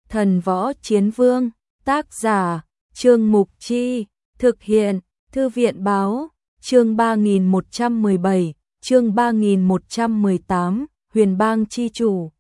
Thần Võ Chiến Vương, tác giả, Trương Mục Chi, thực hiện, Thư viện Báo, chương 3117, chương 3118, Huyền Bang Chi Chủ.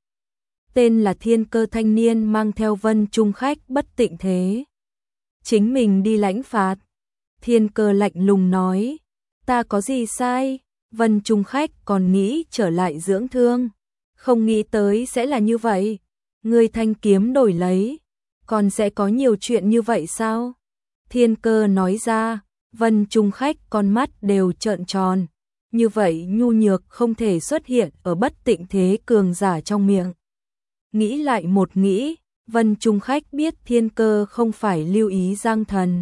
Tên là Thiên Cơ thanh niên mang theo Vân Trung Khách bất tịnh thế. Chính mình đi lãnh phạt. Thiên Cơ lạnh lùng nói, ta có gì sai? Vân Trung Khách còn nghĩ trở lại dưỡng thương. Không nghĩ tới sẽ là như vậy. Ngươi thanh kiếm đổi lấy. Còn sẽ có nhiều chuyện như vậy sao? Thiên Cơ nói ra. Vân Trung Khách con mắt đều trợn tròn. Như vậy nhu nhược không thể xuất hiện ở bất tịnh thế cường giả trong miệng. Nghĩ lại một nghĩ, Vân Trung Khách biết Thiên Cơ không phải lưu ý Giang Thần,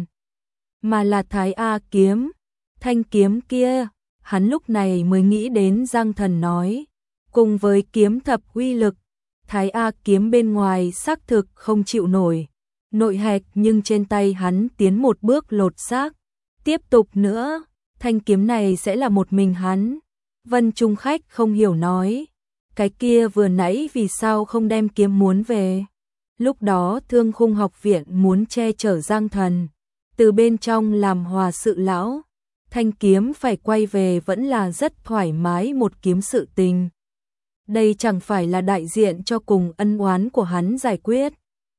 mà là Thái A kiếm. Thanh kiếm kia, hắn lúc này mới nghĩ đến Giang Thần nói. Cùng với kiếm thập uy lực, Thái A kiếm bên ngoài xác thực không chịu nổi. Nội hạch nhưng trên tay hắn tiến một bước lột xác. Tiếp tục nữa, thanh kiếm này sẽ là một mình hắn. Vân Trung Khách không hiểu nói. Cái kia vừa nãy vì sao không đem kiếm muốn về? Lúc đó Thương Khung học viện muốn che chở Giang Thần, từ bên trong làm hòa sự lão. Thanh kiếm phải quay về vẫn là rất thoải mái một kiếm sự tình. Đây chẳng phải là đại diện cho cùng ân oán của hắn giải quyết.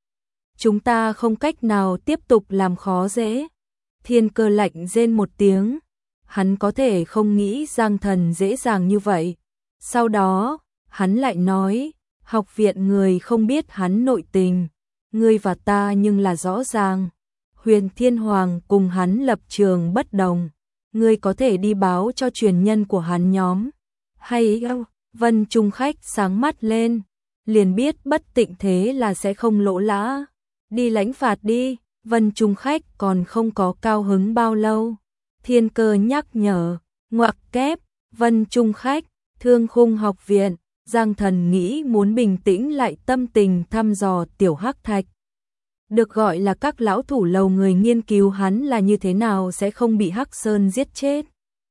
Chúng ta không cách nào tiếp tục làm khó dễ. Thiên Cơ lạnh rên một tiếng. Hắn có thể không nghĩ Giang Thần dễ dàng như vậy. Sau đó, hắn lại nói, học viện người không biết hắn nội tình. Ngươi và ta nhưng là rõ ràng. Huyền Thiên Hoàng cùng hắn lập trường bất đồng. Ngươi có thể đi báo cho truyền nhân của hắn nhóm. Hay không? Vân Trung Khách sáng mắt lên. Liền biết bất tịnh thế là sẽ không lỗ lã. Đi lãnh phạt đi. Vân Trung Khách còn không có cao hứng bao lâu. Thiên Cơ nhắc nhở. Ngoặc kép. Vân Trung Khách. Thương Khung học viện. Giang Thần nghĩ muốn bình tĩnh lại tâm tình thăm dò Tiểu Hắc Thạch. Được gọi là các lão thủ lầu người nghiên cứu hắn là như thế nào sẽ không bị Hắc Sơn giết chết.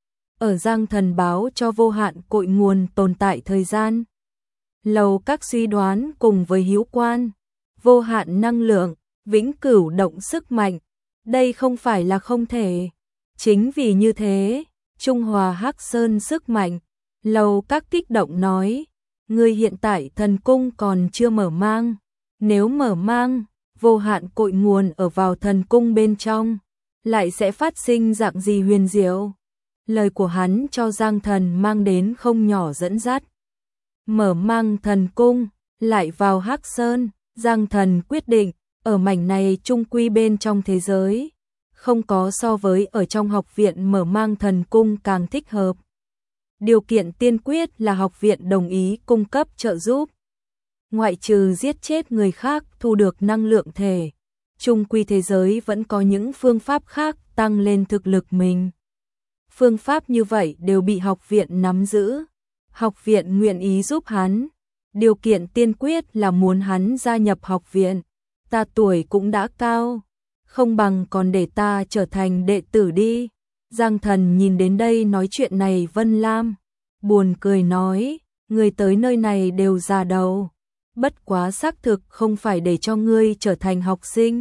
Ở Giang Thần báo cho vô hạn cội nguồn tồn tại thời gian. Lầu các suy đoán cùng với hiếu quan. Vô hạn năng lượng, vĩnh cửu động sức mạnh. Đây không phải là không thể. Chính vì như thế, Trung Hòa Hắc Sơn sức mạnh. Lầu các kích động nói. Ngươi hiện tại thần cung còn chưa mở mang. Nếu mở mang, vô hạn cội nguồn ở vào thần cung bên trong, lại sẽ phát sinh dạng gì huyền diệu. Lời của hắn cho Giang Thần mang đến không nhỏ dẫn dắt. Mở mang thần cung, lại vào Hắc Sơn, Giang Thần quyết định, ở mảnh này trung quy bên trong thế giới, không có so với ở trong học viện mở mang thần cung càng thích hợp. Điều kiện tiên quyết là học viện đồng ý cung cấp trợ giúp. Ngoại trừ giết chết người khác thu được năng lượng thể, trung quy thế giới vẫn có những phương pháp khác tăng lên thực lực mình. Phương pháp như vậy đều bị học viện nắm giữ. Học viện nguyện ý giúp hắn. Điều kiện tiên quyết là muốn hắn gia nhập học viện. Ta tuổi cũng đã cao, không bằng còn để ta trở thành đệ tử đi. Giang Thần nhìn đến đây nói chuyện này Vân Lam buồn cười nói, người tới nơi này đều già đầu. Bất quá xác thực không phải để cho ngươi trở thành học sinh,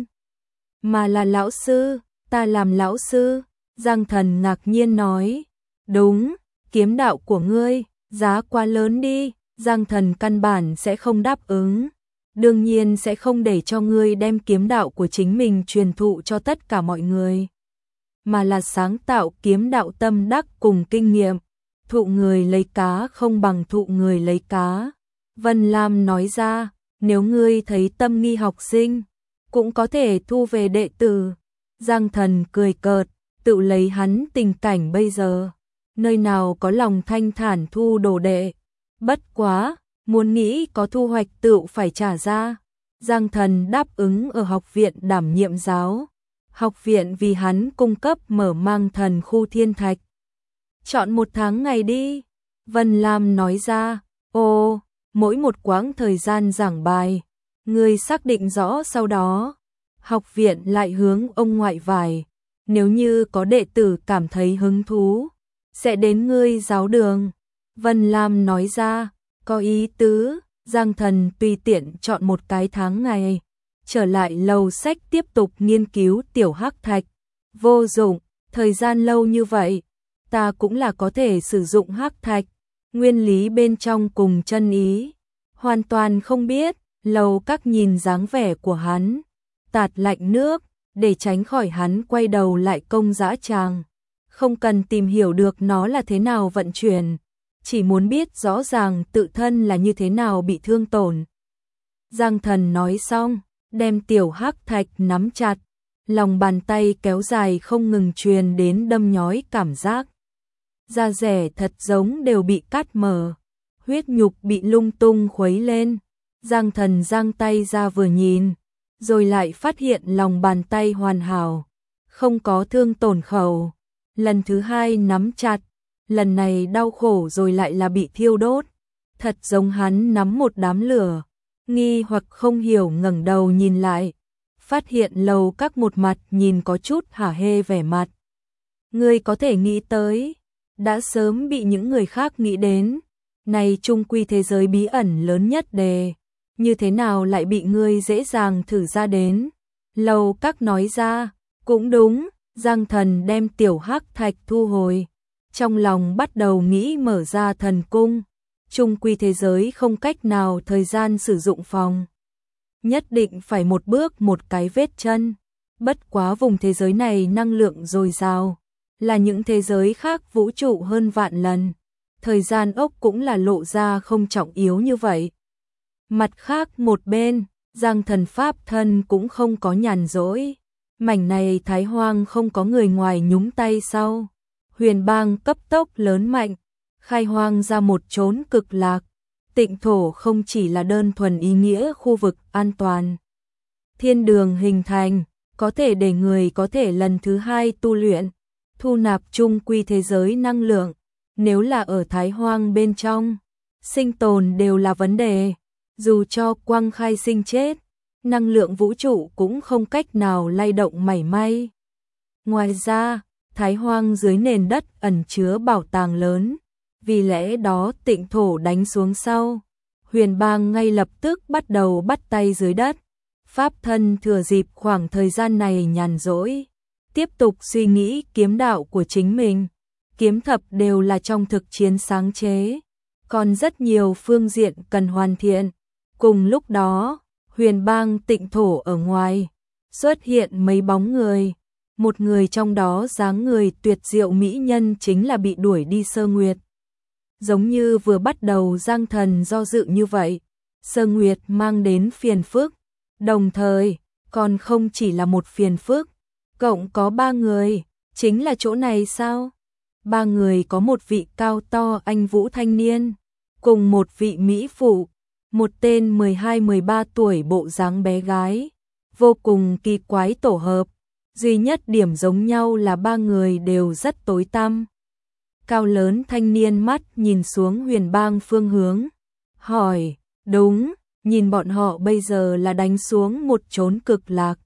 mà là lão sư. Ta làm lão sư. Giang Thần ngạc nhiên nói, đúng, kiếm đạo của ngươi, giá quá lớn đi. Giang Thần căn bản sẽ không đáp ứng. Đương nhiên sẽ không để cho ngươi đem kiếm đạo của chính mình truyền thụ cho tất cả mọi người, mà là sáng tạo kiếm đạo tâm đắc cùng kinh nghiệm. Thụ người lấy cá không bằng thụ người lấy cá. Vân Lam nói ra, nếu ngươi thấy tâm nghi học sinh, cũng có thể thu về đệ tử. Giang Thần cười cợt, tự lấy hắn tình cảnh bây giờ, nơi nào có lòng thanh thản thu đồ đệ. Bất quá, muốn nghĩ có thu hoạch tự phải trả ra. Giang Thần đáp ứng ở học viện đảm nhiệm giáo. Học viện vì hắn cung cấp mở mang thần khu thiên thạch. Chọn một tháng ngày đi. Vân Lam nói ra, ồ, mỗi một quãng thời gian giảng bài. Ngươi xác định rõ sau đó. Học viện lại hướng ông ngoại vải. Nếu như có đệ tử cảm thấy hứng thú, sẽ đến ngươi giáo đường. Vân Lam nói ra, có ý tứ. Giang Thần tùy tiện chọn một cái tháng ngày. trở lại lầu sách tiếp tục nghiên cứu tiểu hắc thạch. Vô dụng, thời gian lâu như vậy, ta cũng là có thể sử dụng hắc thạch, nguyên lý bên trong cùng chân ý, hoàn toàn không biết. Lầu các nhìn dáng vẻ của hắn, tạt lạnh nước, để tránh khỏi hắn quay đầu lại công dã tràng. Không cần tìm hiểu được nó là thế nào vận chuyển, chỉ muốn biết rõ ràng tự thân là như thế nào bị thương tổn. Giang Thần nói xong, đem tiểu hắc thạch nắm chặt, lòng bàn tay kéo dài không ngừng truyền đến đâm nhói cảm giác. Da rẻ thật giống đều bị cắt mở, huyết nhục bị lung tung khuấy lên. Giang Thần giang tay ra vừa nhìn, rồi lại phát hiện lòng bàn tay hoàn hảo, không có thương tổn khẩu. Lần thứ hai nắm chặt, lần này đau khổ rồi lại là bị thiêu đốt, thật giống hắn nắm một đám lửa. Nghi hoặc không hiểu ngẩng đầu nhìn lại, phát hiện lầu các một mặt nhìn có chút hả hê vẻ mặt. Ngươi có thể nghĩ tới, đã sớm bị những người khác nghĩ đến, này chung quy thế giới bí ẩn lớn nhất đề, như thế nào lại bị ngươi dễ dàng thử ra đến. Lầu các nói ra, cũng đúng. Giang Thần đem tiểu hắc thạch thu hồi, trong lòng bắt đầu nghĩ mở ra thần cung. Chung quy thế giới không cách nào thời gian sử dụng phòng, nhất định phải một bước một cái vết chân. Bất quá vùng thế giới này năng lượng dồi dào, là những thế giới khác vũ trụ hơn vạn lần. Thời gian ốc cũng là lộ ra không trọng yếu như vậy. Mặt khác một bên, Giang Thần pháp thân cũng không có nhàn rỗi. Mảnh này Thái Hoang không có người ngoài nhúng tay sau. Huyền bang cấp tốc lớn mạnh, khai hoang ra một chốn cực lạc. Tịnh thổ không chỉ là đơn thuần ý nghĩa khu vực an toàn. Thiên đường hình thành, có thể để người có thể lần thứ hai tu luyện, thu nạp chung quy thế giới năng lượng. Nếu là ở Thái Hoang bên trong, sinh tồn đều là vấn đề. Dù cho quang khai sinh chết, năng lượng vũ trụ cũng không cách nào lay động mảy may. Ngoài ra, Thái Hoang dưới nền đất ẩn chứa bảo tàng lớn, vì lẽ đó tịnh thổ đánh xuống sau, huyền bang ngay lập tức bắt đầu bắt tay dưới đất. Pháp thân thừa dịp khoảng thời gian này nhàn rỗi, tiếp tục suy nghĩ kiếm đạo của chính mình. Kiếm thập đều là trong thực chiến sáng chế, còn rất nhiều phương diện cần hoàn thiện. Cùng lúc đó, huyền bang tịnh thổ ở ngoài, xuất hiện mấy bóng người. Một người trong đó dáng người tuyệt diệu mỹ nhân chính là bị đuổi đi Sơ Nguyệt. Giống như vừa bắt đầu Giang Thần do dự như vậy, Sơ Nguyệt mang đến phiền phức, đồng thời còn không chỉ là một phiền phức, cộng có 3 người, chính là chỗ này sao? 3 người có một vị cao to anh vũ thanh niên, cùng một vị mỹ phụ, một tên 12-13 tuổi bộ dáng bé gái, vô cùng kỳ quái tổ hợp. Duy nhất điểm giống nhau là 3 người đều rất tối tăm. Cao lớn thanh niên mắt nhìn xuống huyền bang phương hướng, hỏi, đúng, nhìn bọn họ bây giờ là đánh xuống một chốn cực lạc.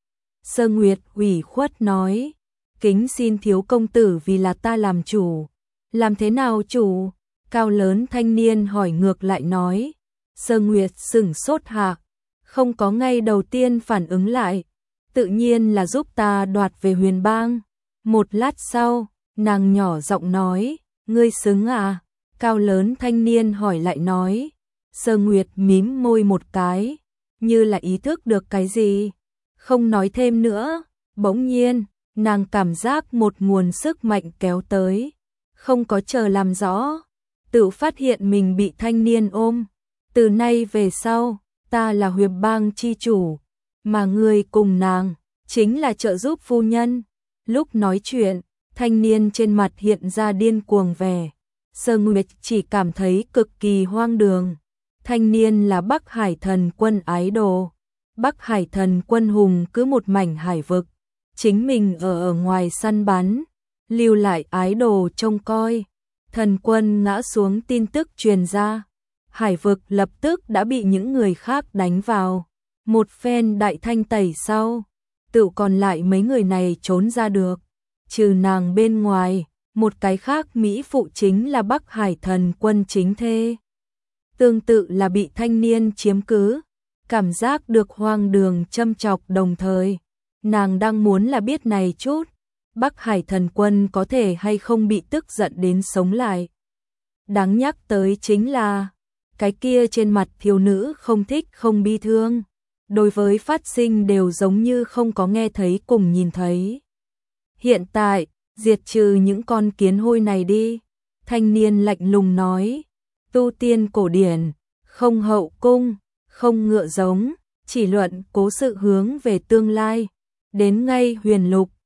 Sơ Nguyệt ủy khuất nói, kính xin thiếu công tử vì là ta làm chủ. Làm thế nào chủ? Cao lớn thanh niên hỏi ngược lại nói. Sơ Nguyệt sửng sốt hạ, không có ngay đầu tiên phản ứng lại, tự nhiên là giúp ta đoạt về huyền bang. Một lát sau, nàng nhỏ giọng nói, ngươi xứng à? Cao lớn thanh niên hỏi lại nói. Sơ Nguyệt mím môi một cái, như là ý thức được cái gì, không nói thêm nữa. Bỗng nhiên, nàng cảm giác một nguồn sức mạnh kéo tới, không có chờ làm rõ, tự phát hiện mình bị thanh niên ôm. Từ nay về sau, ta là huyền bang chi chủ, mà ngươi cùng nàng chính là trợ giúp phu nhân. Lúc nói chuyện, thanh niên trên mặt hiện ra điên cuồng vẻ. Sơ Nguyệt chỉ cảm thấy cực kỳ hoang đường. Thanh niên là Bắc Hải Thần Quân ái đồ. Bắc Hải Thần Quân hùng cứ một mảnh hải vực, chính mình ở ngoài săn bắn, lưu lại ái đồ trông coi. Thần Quân ngã xuống tin tức truyền ra, hải vực lập tức đã bị những người khác đánh vào. Một phen đại thanh tẩy sau, tự còn lại mấy người này trốn ra được. Trừ nàng bên ngoài, một cái khác mỹ phụ chính là Bắc Hải Thần Quân chính thê. Tương tự là bị thanh niên chiếm cứ. cảm giác được hoang đường châm chọc đồng thời. Nàng đang muốn là biết này chút, Bắc Hải thần quân có thể hay không bị tức giận đến sống lại. Đáng nhắc tới chính là, cái kia trên mặt thiếu nữ không thích không bi thương. Đối với phát sinh đều giống như không có nghe thấy cùng nhìn thấy. Hiện tại, diệt trừ những con kiến hôi này đi. Thanh niên lạnh lùng nói, tu tiên cổ điển, không hậu cung, không ngựa giống, chỉ luận cố sự hướng về tương lai. Đến ngay huyền lục,